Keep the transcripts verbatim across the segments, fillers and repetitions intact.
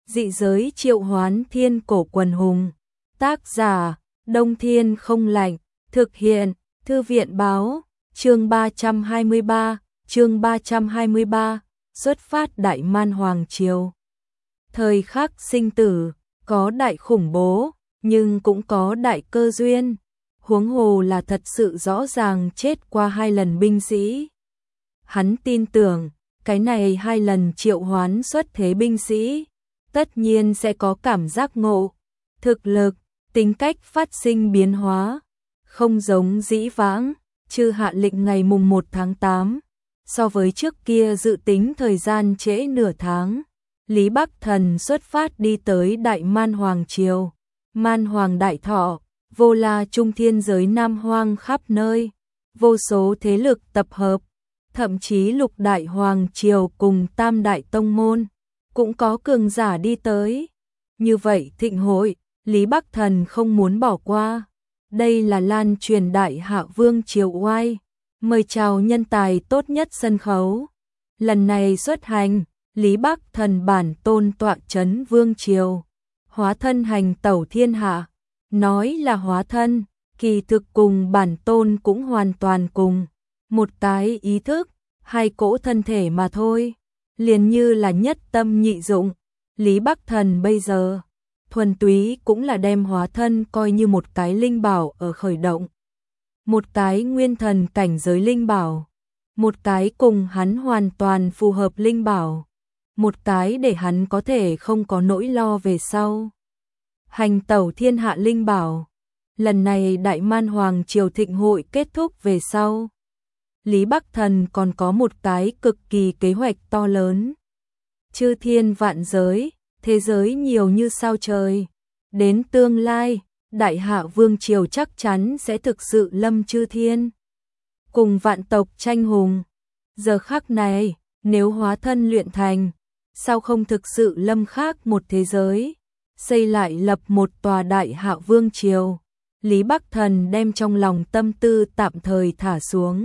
Dị giới triệu hoán thiên cổ quần hùng. Tác giả, Đông Thiên không lạnh. Thực hiện, Thư viện báo. Chương ba trăm hai mươi ba, chương ba trăm hai mươi ba, xuất phát Đại Man Hoàng Triều. Thời khắc sinh tử, có đại khủng bố, nhưng cũng có đại cơ duyên. Huống hồ là thật sự rõ ràng chết qua hai lần binh sĩ. Hắn tin tưởng, cái này hai lần triệu hoán xuất thế binh sĩ, tất nhiên sẽ có cảm giác ngộ, thực lực, tính cách phát sinh biến hóa, không giống dĩ vãng, chư hạ lệnh ngày mùng một tháng tám, so với trước kia dự tính thời gian trễ nửa tháng. Lý Bắc Thần xuất phát đi tới Đại Man Hoàng Triều, Man Hoàng Đại Thọ, vô la trung thiên giới Nam Hoang khắp nơi, vô số thế lực tập hợp, thậm chí Lục Đại Hoàng Triều cùng Tam Đại Tông Môn, cũng có cường giả đi tới. Như vậy thịnh hội, Lý Bắc Thần không muốn bỏ qua. Đây là lan truyền Đại Hạ Vương Triều oai, mời chào nhân tài tốt nhất sân khấu. Lần này xuất hành, Lý Bắc Thần bản tôn tọa chấn Vương Triều, hóa thân hành tẩu thiên hạ. Nói là hóa thân, kỳ thực cùng bản tôn cũng hoàn toàn cùng một cái ý thức, hai cỗ thân thể mà thôi, liền như là nhất tâm nhị dụng. Lý Bắc Thần bây giờ thuần túy cũng là đem hóa thân coi như một cái linh bảo ở khởi động, một cái nguyên thần cảnh giới linh bảo, một cái cùng hắn hoàn toàn phù hợp linh bảo, một cái để hắn có thể không có nỗi lo về sau. Hành tẩu thiên hạ linh bảo. Lần này Đại Man Hoàng Triều thịnh hội kết thúc về sau, Lý Bắc Thần còn có một cái cực kỳ kế hoạch to lớn. Chư thiên vạn giới, thế giới nhiều như sao trời. Đến tương lai, Đại Hạ Vương Triều chắc chắn sẽ thực sự lâm chư thiên, cùng vạn tộc tranh hùng. Giờ khắc này, nếu hóa thân luyện thành, sao không thực sự lâm khác một thế giới, xây lại lập một tòa Đại Hạ Vương Triều. Lý Bắc Thần đem trong lòng tâm tư tạm thời thả xuống.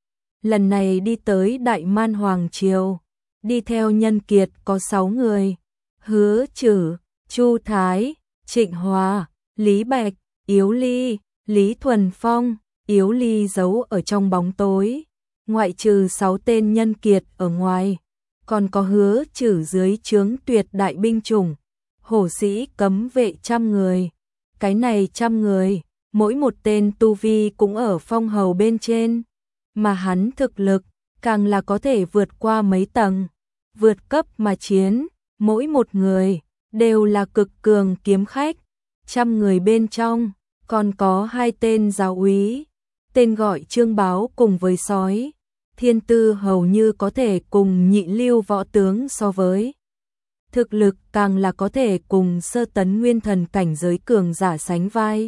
Lần này đi tới Đại Man Hoàng Triều, đi theo nhân kiệt có sáu người: Hứa Trử, Chu Thái, Trịnh Hòa, Lý Bạch, Yếu Ly, Lý Thuần Phong. Yếu Ly giấu ở trong bóng tối, ngoại trừ sáu tên nhân kiệt ở ngoài, còn có Hứa Trử dưới trướng tuyệt đại binh chủng, hổ sĩ cấm vệ trăm người. Cái này trăm người, mỗi một tên tu vi cũng ở phong hầu bên trên, mà hắn thực lực càng là có thể vượt qua mấy tầng, vượt cấp mà chiến, mỗi một người đều là cực cường kiếm khách. Trăm người bên trong còn có hai tên giáo úy, tên gọi Trương Báo cùng với Sói, thiên tư hầu như có thể cùng nhị lưu võ tướng so với. Thực lực càng là có thể cùng sơ tấn nguyên thần cảnh giới cường giả sánh vai.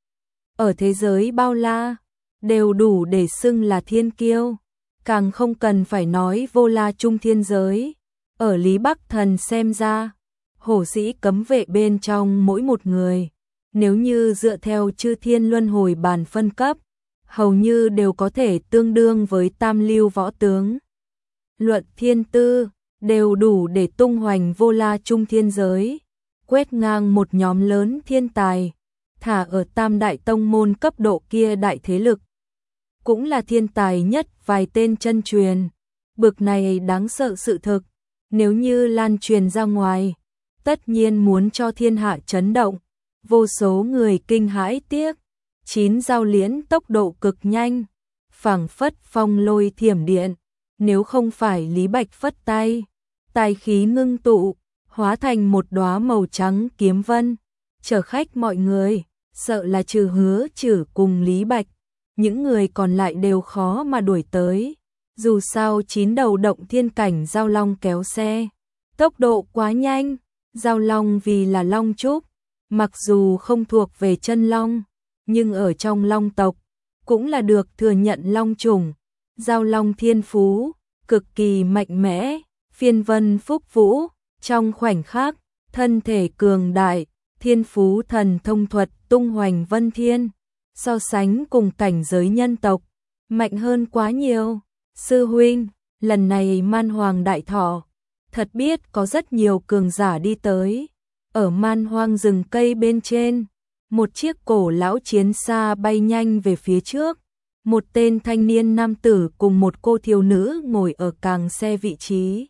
Ở thế giới bao la, đều đủ để xưng là thiên kiêu, càng không cần phải nói vô la trung thiên giới. Ở Lý Bắc Thần xem ra, hổ sĩ cấm vệ bên trong mỗi một người, nếu như dựa theo chư thiên luân hồi bàn phân cấp, hầu như đều có thể tương đương với tam lưu võ tướng. Luận thiên tư, đều đủ để tung hoành vô la trung thiên giới, quét ngang một nhóm lớn thiên tài, thả ở tam đại tông môn cấp độ kia đại thế lực, cũng là thiên tài nhất vài tên chân truyền. Bực này đáng sợ sự thực, nếu như lan truyền ra ngoài, tất nhiên muốn cho thiên hạ chấn động, vô số người kinh hãi tiếc. Chín dao liễn tốc độ cực nhanh, phảng phất phong lôi thiểm điện, nếu không phải Lý Bạch phất tay, tài khí ngưng tụ, hóa thành một đóa màu trắng kiếm vân, chở khách mọi người, sợ là trừ Hứa Trử cùng Lý Bạch, những người còn lại đều khó mà đuổi tới. Dù sao chín đầu động thiên cảnh giao long kéo xe, tốc độ quá nhanh. Giao long vì là long trúc, mặc dù không thuộc về chân long, nhưng ở trong long tộc cũng là được thừa nhận long chủng. Giao long thiên phú cực kỳ mạnh mẽ, phiên vân phúc vũ, trong khoảnh khắc thân thể cường đại, thiên phú thần thông thuật tung hoành vân thiên, so sánh cùng cảnh giới nhân tộc mạnh hơn quá nhiều. Sư huynh, lần này Man Hoàng Đại Thọ thật biết có rất nhiều cường giả đi tới. Ở man hoang rừng cây bên trên, một chiếc cổ lão chiến xa bay nhanh về phía trước. Một tên thanh niên nam tử cùng một cô thiếu nữ ngồi ở càng xe vị trí.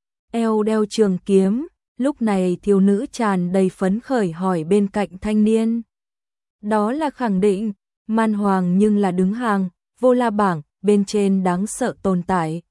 Eo đeo trường kiếm, lúc này thiếu nữ tràn đầy phấn khởi hỏi bên cạnh thanh niên. Đó là khẳng định, man hoàng nhưng là đứng hàng, vô la bảng, bên trên đáng sợ tồn tại.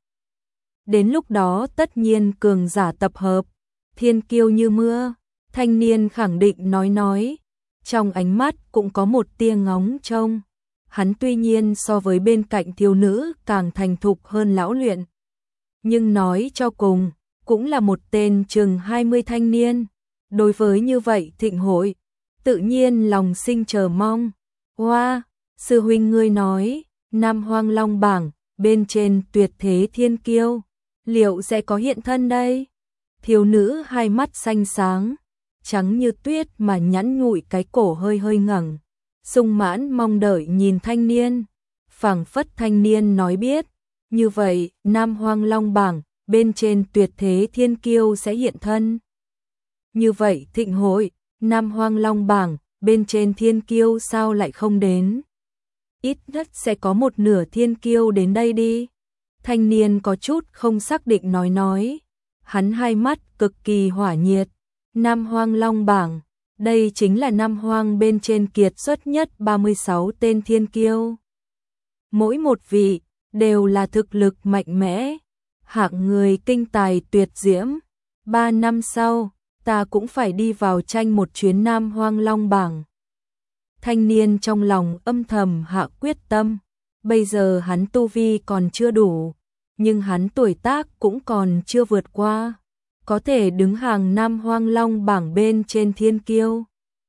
Đến lúc đó tất nhiên cường giả tập hợp, thiên kiêu như mưa, thanh niên khẳng định nói nói. Trong ánh mắt cũng có một tia ngóng trông. Hắn tuy nhiên so với bên cạnh thiếu nữ càng thành thục hơn lão luyện. Nhưng nói cho cùng, cũng là một tên chừng hai mươi thanh niên. Đối với như vậy thịnh hội, tự nhiên lòng sinh chờ mong. Hoa, sư huynh ngươi nói, Nam Hoang Long bảng, bên trên tuyệt thế thiên kiêu, liệu sẽ có hiện thân đây? Thiếu nữ hai mắt xanh sáng, trắng như tuyết mà nhẵn nhụi cái cổ hơi hơi ngẩng. Sung mãn mong đợi nhìn thanh niên, phảng phất thanh niên nói biết, như vậy Nam Hoang Long bảng, bên trên tuyệt thế thiên kiêu sẽ hiện thân. Như vậy thịnh hội, Nam Hoang Long bảng, bên trên thiên kiêu sao lại không đến? Ít nhất sẽ có một nửa thiên kiêu đến đây đi. Thanh niên có chút không xác định nói nói, hắn hai mắt cực kỳ hỏa nhiệt. Nam Hoang Long bảng, đây chính là Nam Hoang bên trên kiệt xuất nhất ba mươi sáu tên thiên kiêu. Mỗi một vị đều là thực lực mạnh mẽ, hạng người kinh tài tuyệt diễm. Ba năm sau, ta cũng phải đi vào tranh một chuyến Nam Hoang Long bảng. Thanh niên trong lòng âm thầm hạ quyết tâm, bây giờ hắn tu vi còn chưa đủ, nhưng hắn tuổi tác cũng còn chưa vượt qua. Có thể đứng hàng Nam Hoang Long bảng bên trên thiên kiêu.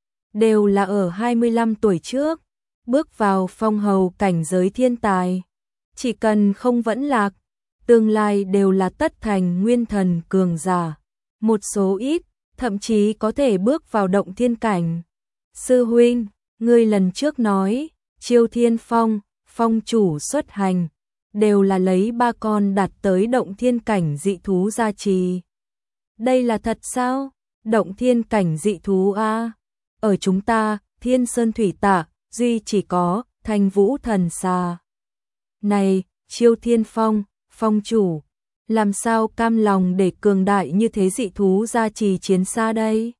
Đều là ở hai mươi lăm tuổi trước, bước vào phong hầu cảnh giới thiên tài. Chỉ cần không vẫn lạc, tương lai đều là tất thành nguyên thần cường giả. Một số ít, thậm chí có thể bước vào động thiên cảnh. Sư huynh, ngươi lần trước nói, Chiêu Thiên Phong, phong chủ xuất hành, đều là lấy ba con đạt tới động thiên cảnh dị thú gia trì. Đây là thật sao? Động thiên cảnh dị thú a? Ở chúng ta, Thiên Sơn Thủy Tạ, duy chỉ có Thanh Vũ Thần Xà. Này, Chiêu Thiên Phong, phong chủ, làm sao cam lòng để cường đại như thế dị thú gia trì chiến xa đây?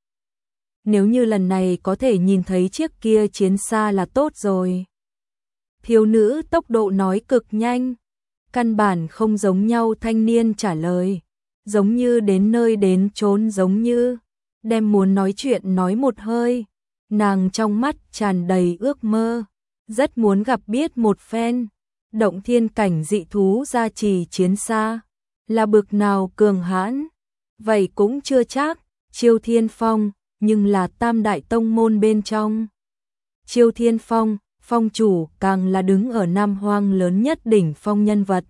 Nếu như lần này có thể nhìn thấy chiếc kia chiến xa là tốt rồi. Thiếu nữ tốc độ nói cực nhanh, căn bản không giống nhau thanh niên trả lời. Giống như đến nơi đến chốn, giống như đem muốn nói chuyện nói một hơi. Nàng trong mắt tràn đầy ước mơ, rất muốn gặp biết một phen. Động thiên cảnh dị thú gia trì chiến xa, là bực nào cường hãn. Vậy cũng chưa chắc, Chiêu Thiên Phong, nhưng là tam đại tông môn bên trong. Chiêu Thiên Phong, phong chủ càng là đứng ở Nam Hoang lớn nhất đỉnh phong nhân vật.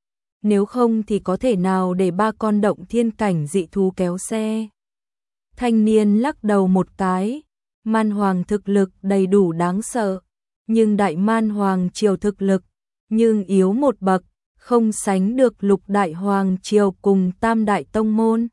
Nếu không thì có thể nào để ba con động thiên cảnh dị thú kéo xe. Thanh niên lắc đầu một cái, man hoàng thực lực đầy đủ đáng sợ, nhưng đại man hoàng triều thực lực, nhưng yếu một bậc, không sánh được lục đại hoàng triều cùng tam đại tông môn.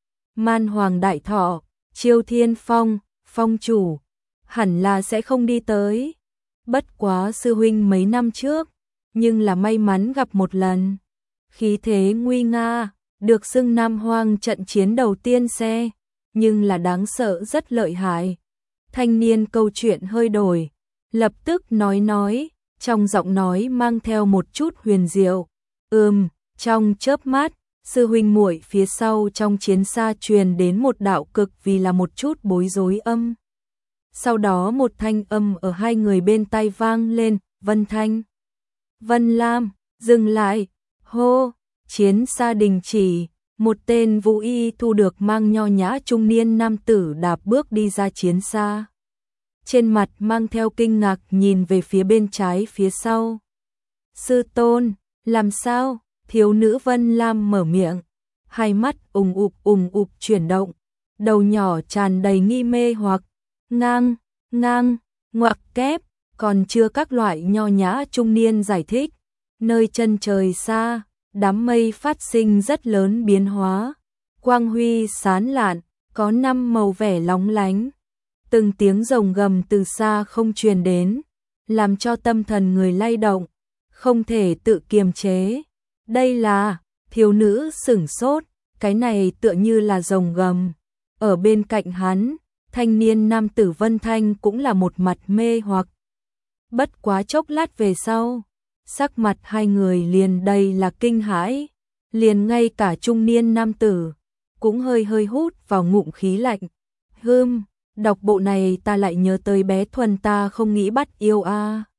Man hoàng đại thọ, Chiêu Thiên Phong, phong chủ, hẳn là sẽ không đi tới. Bất quá sư huynh mấy năm trước, nhưng là may mắn gặp một lần. Khí thế nguy nga, được xưng Nam Hoang trận chiến đầu tiên xe, nhưng là đáng sợ rất lợi hại. Thanh niên câu chuyện hơi đổi, lập tức nói nói, trong giọng nói mang theo một chút huyền diệu. Ừm, trong chớp mắt, sư huynh muội phía sau trong chiến xa truyền đến một đạo cực vì là một chút bối rối âm. Sau đó một thanh âm ở hai người bên tai vang lên, Vân Thanh. Vân Lam, dừng lại, hô, chiến xa đình chỉ, một tên vũ y thu được mang nho nhã trung niên nam tử đạp bước đi ra chiến xa. Trên mặt mang theo kinh ngạc nhìn về phía bên trái phía sau. Sư tôn, làm sao? Thiếu nữ Vân Lam mở miệng, hai mắt ùng ục ùng ục chuyển động, đầu nhỏ tràn đầy nghi mê hoặc, ngang, ngang, ngoặc kép, còn chưa các loại nho nhã trung niên giải thích. Nơi chân trời xa, đám mây phát sinh rất lớn biến hóa, quang huy sáng lạn, có năm màu vẻ lóng lánh. Từng tiếng rồng gầm từ xa không truyền đến, làm cho tâm thần người lay động, không thể tự kiềm chế. Đây là, thiếu nữ sửng sốt, cái này tựa như là rồng gầm. Ở bên cạnh hắn, thanh niên nam tử Vân Thanh cũng là một mặt mê hoặc. Bất quá chốc lát về sau, sắc mặt hai người liền đầy là kinh hãi, liền ngay cả trung niên nam tử cũng hơi hơi hút vào ngụm khí lạnh. Hừm, đọc bộ này ta lại nhớ tới bé Thuần ta không nghĩ bắt yêu a.